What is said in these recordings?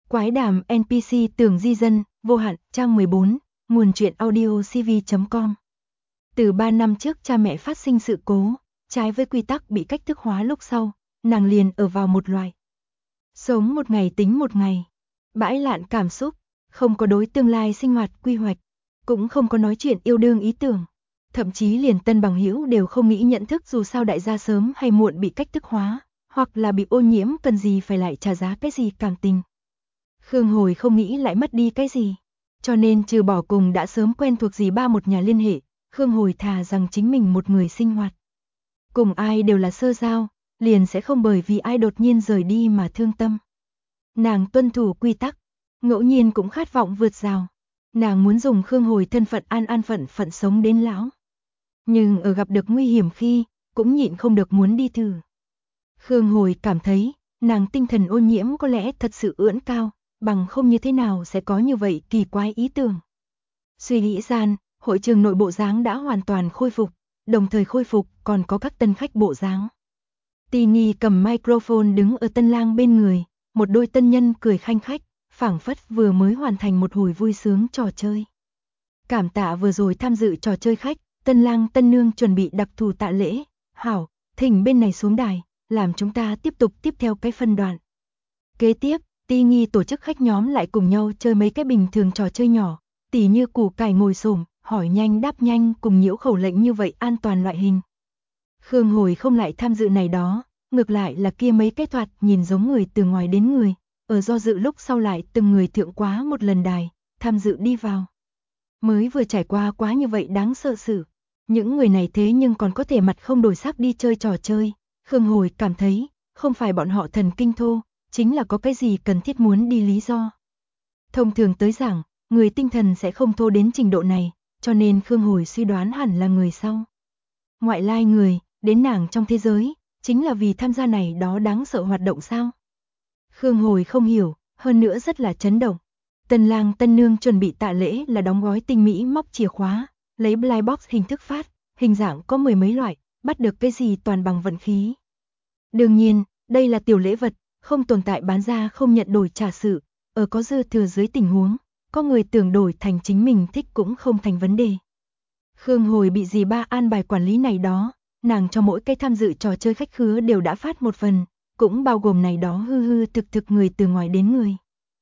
Quái đàm NPC tưởng di dân, vô hạn, trang 14, nguồn truyện audio cv.com. Từ 3 năm trước cha mẹ phát sinh sự cố, trái với quy tắc bị cách thức hóa lúc sau, nàng liền ở vào một loại. Sống một ngày tính một ngày, bãi lạn cảm xúc, không có đối tương lai sinh hoạt quy hoạch, cũng không có nói chuyện yêu đương ý tưởng. Thậm chí liền tân bằng hữu đều không nghĩ nhận thức dù sao đại gia sớm hay muộn bị cách thức hóa, hoặc là bị ô nhiễm cần gì phải lại trả giá cái gì cảm tình. Khương Hồi không nghĩ lại mất đi cái gì, cho nên trừ bỏ cùng đã sớm quen thuộc dì ba một nhà liên hệ, Khương Hồi thà rằng chính mình một người sinh hoạt. Cùng ai đều là sơ giao, liền sẽ không bởi vì ai đột nhiên rời đi mà thương tâm. Nàng tuân thủ quy tắc, ngẫu nhiên cũng khát vọng vượt rào. Nàng muốn dùng Khương Hồi thân phận an phận sống đến lão. Nhưng ở gặp được nguy hiểm khi, cũng nhịn không được muốn đi thử. Khương Hồi cảm thấy, nàng tinh thần ô nhiễm có lẽ thật sự ưỡn cao, bằng không như thế nào sẽ có như vậy kỳ quái ý tưởng. Suy nghĩ gian, hội trường nội bộ dáng đã hoàn toàn khôi phục, đồng thời khôi phục còn có các tân khách bộ dáng. Tini cầm microphone đứng ở tân lang bên người, một đôi tân nhân cười khanh khách, phảng phất vừa mới hoàn thành một hồi vui sướng trò chơi. Cảm tạ vừa rồi tham dự trò chơi khách, tân lang tân nương chuẩn bị đặc thù tạ lễ, hảo, thỉnh bên này xuống đài, làm chúng ta tiếp theo cái phân đoạn. Kế tiếp, Tini tổ chức khách nhóm lại cùng nhau chơi mấy cái bình thường trò chơi nhỏ, tỉ như củ cải ngồi xổm, hỏi nhanh đáp nhanh cùng nhiễu khẩu lệnh như vậy an toàn loại hình. Khương Hồi không lại tham dự này đó, ngược lại là kia mấy cái thoạt nhìn giống người từ ngoài đến người, ở do dự lúc sau lại từng người thượng quá một lần đài, tham dự đi vào. Mới vừa trải qua quá như vậy đáng sợ sự, những người này thế nhưng còn có thể mặt không đổi sắc đi chơi trò chơi, Khương Hồi cảm thấy, không phải bọn họ thần kinh thô, chính là có cái gì cần thiết muốn đi lý do. Thông thường tới giảng, người tinh thần sẽ không thô đến trình độ này, cho nên Khương Hồi suy đoán hẳn là người sau. Ngoại lai người, đến nàng trong thế giới, chính là vì tham gia này đó đáng sợ hoạt động sao? Khương Hồi không hiểu, hơn nữa rất là chấn động. Tân lang tân nương chuẩn bị tạ lễ là đóng gói tinh mỹ móc chìa khóa, lấy blind box hình thức phát, hình dạng có mười mấy loại, bắt được cái gì toàn bằng vận khí. Đương nhiên, đây là tiểu lễ vật, không tồn tại bán ra không nhận đổi trả sự, ở có dư thừa dưới tình huống, có người tưởng đổi thành chính mình thích cũng không thành vấn đề. Khương Hồi bị dì ba an bài quản lý này đó, nàng cho mỗi cái tham dự trò chơi khách khứa đều đã phát một phần, cũng bao gồm này đó hư thực người từ ngoài đến người.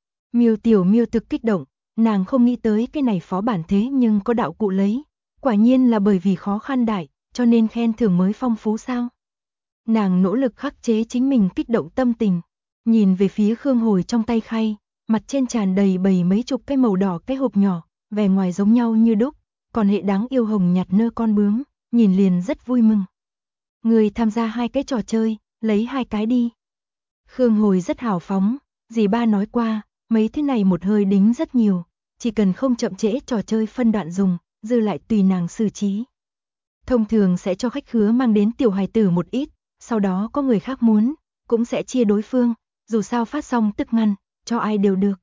Miêu thực kích động, nàng không nghĩ tới cái này phó bản thế nhưng có đạo cụ lấy, quả nhiên là bởi vì khó khăn đại, cho nên khen thưởng mới phong phú sao. Nàng nỗ lực khắc chế chính mình kích động tâm tình, nhìn về phía Khương Hồi trong tay khay, mặt trên tràn đầy bầy mấy chục cái màu đỏ cái hộp nhỏ, vẻ ngoài giống nhau như đúc, còn hệ đáng yêu hồng nhạt nơ con bướm, nhìn liền rất vui mừng. Người tham gia 2 cái trò chơi, lấy 2 cái đi. Khương Hồi rất hào phóng, dì ba nói qua, mấy thứ này một hơi đính rất nhiều, chỉ cần không chậm trễ trò chơi phân đoạn dùng, dư lại tùy nàng xử trí. Thông thường sẽ cho khách khứa mang đến tiểu hài tử một ít, sau đó có người khác muốn, cũng sẽ chia đối phương, dù sao phát xong tức ngăn, cho ai đều được.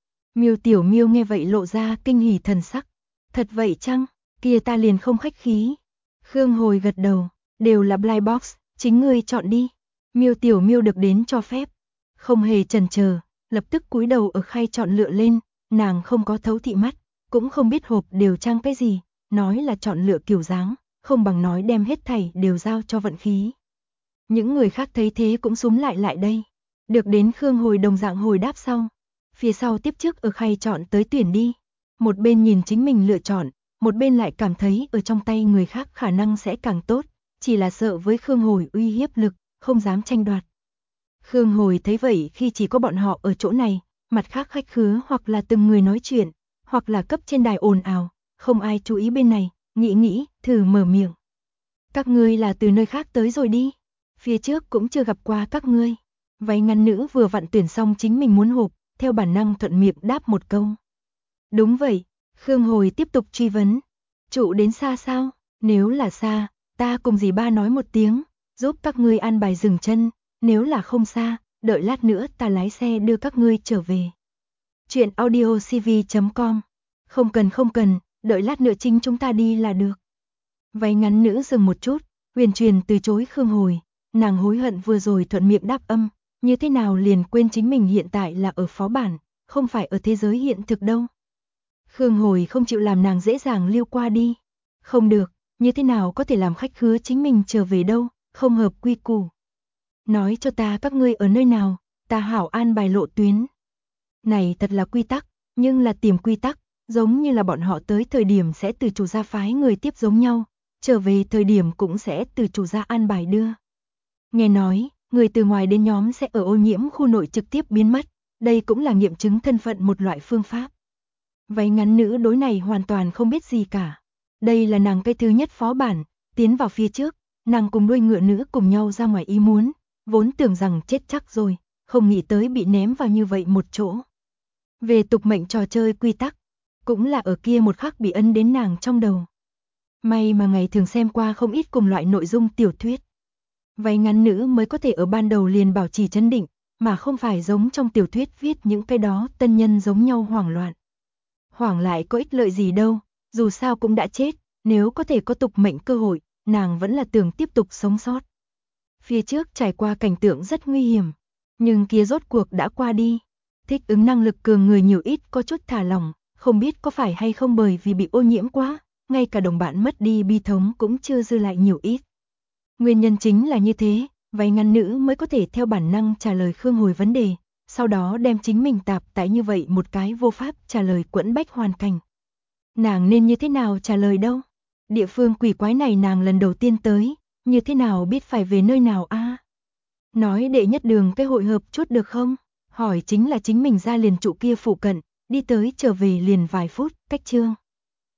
Tiểu Miêu nghe vậy lộ ra kinh hỉ thần sắc. Thật vậy chăng, kia ta liền không khách khí. Khương Hồi gật đầu, đều là blind box, chính ngươi chọn đi. Tiểu Miêu được đến cho phép, không hề chần chờ, lập tức cúi đầu ở khay chọn lựa lên, nàng không có thấu thị mắt, cũng không biết hộp đều trang cái gì, nói là chọn lựa kiểu dáng, không bằng nói đem hết thảy đều giao cho vận khí. Những người khác thấy thế cũng xúm lại đây, được đến Khương Hồi đồng dạng hồi đáp xong, phía sau tiếp trước ở khay chọn tới tuyển đi. Một bên nhìn chính mình lựa chọn, một bên lại cảm thấy ở trong tay người khác khả năng sẽ càng tốt, chỉ là sợ với Khương Hồi uy hiếp lực, không dám tranh đoạt. Khương Hồi thấy vậy khi chỉ có bọn họ ở chỗ này, mặt khác khách khứa hoặc là từng người nói chuyện, hoặc là cấp trên đài ồn ào, không ai chú ý bên này, nghĩ, thử mở miệng. Các ngươi là từ nơi khác tới rồi đi, phía trước cũng chưa gặp qua các ngươi. Váy ngắn nữ vừa vặn tuyển xong chính mình muốn hộp, theo bản năng thuận miệng đáp một câu. Đúng vậy, Khương Hồi tiếp tục truy vấn. Trụ đến xa sao? Nếu là xa, ta cùng dì ba nói một tiếng, giúp các ngươi an bài dừng chân, nếu là không xa, đợi lát nữa ta lái xe đưa các ngươi trở về. Chuyện audio cv.com. Không cần, đợi lát nữa chính chúng ta đi là được. Váy ngắn nữ dừng một chút, huyền truyền từ chối Khương Hồi, nàng hối hận vừa rồi thuận miệng đáp âm, như thế nào liền quên chính mình hiện tại là ở phó bản, không phải ở thế giới hiện thực đâu. Khương Hồi không chịu làm nàng dễ dàng lưu qua đi. Không được, như thế nào có thể làm khách khứa chính mình trở về đâu, không hợp quy củ. Nói cho ta các ngươi ở nơi nào, ta hảo an bài lộ tuyến. Này thật là quy tắc, nhưng là tìm quy tắc, giống như là bọn họ tới thời điểm sẽ từ chủ gia phái người tiếp giống nhau, trở về thời điểm cũng sẽ từ chủ gia an bài đưa. Nghe nói, người từ ngoài đến nhóm sẽ ở ô nhiễm khu nội trực tiếp biến mất, đây cũng là nghiệm chứng thân phận một loại phương pháp. Váy ngắn nữ đối này hoàn toàn không biết gì cả. Đây là nàng cái thứ nhất phó bản, tiến vào phía trước, nàng cùng đuôi ngựa nữ cùng nhau ra ngoài ý muốn, vốn tưởng rằng chết chắc rồi, không nghĩ tới bị ném vào như vậy một chỗ. Về tục mệnh trò chơi quy tắc, cũng là ở kia một khắc bị ấn đến nàng trong đầu. May mà ngày thường xem qua không ít cùng loại nội dung tiểu thuyết. Váy ngắn nữ mới có thể ở ban đầu liền bảo trì trấn định, mà không phải giống trong tiểu thuyết viết những cái đó tân nhân giống nhau hoảng loạn. Hoảng lại có ích lợi gì đâu, dù sao cũng đã chết, nếu có thể có tục mệnh cơ hội, nàng vẫn là tưởng tiếp tục sống sót. Phía trước trải qua cảnh tượng rất nguy hiểm, nhưng kia rốt cuộc đã qua đi. Thích ứng năng lực cường người nhiều ít có chút thả lỏng, không biết có phải hay không bởi vì bị ô nhiễm quá, ngay cả đồng bạn mất đi bi thống cũng chưa dư lại nhiều ít. Nguyên nhân chính là như thế, váy ngắn nữ mới có thể theo bản năng trả lời Khương Hồi vấn đề, sau đó đem chính mình tạp tại như vậy một cái vô pháp trả lời quẫn bách hoàn cảnh. Nàng nên như thế nào trả lời đâu? Địa phương quỷ quái này nàng lần đầu tiên tới, như thế nào biết phải về nơi nào a? Nói đệ nhất đường cái hội hợp chút được không? Hỏi chính là chính mình ra liền trụ kia phụ cận, đi tới trở về liền vài phút, cách chương.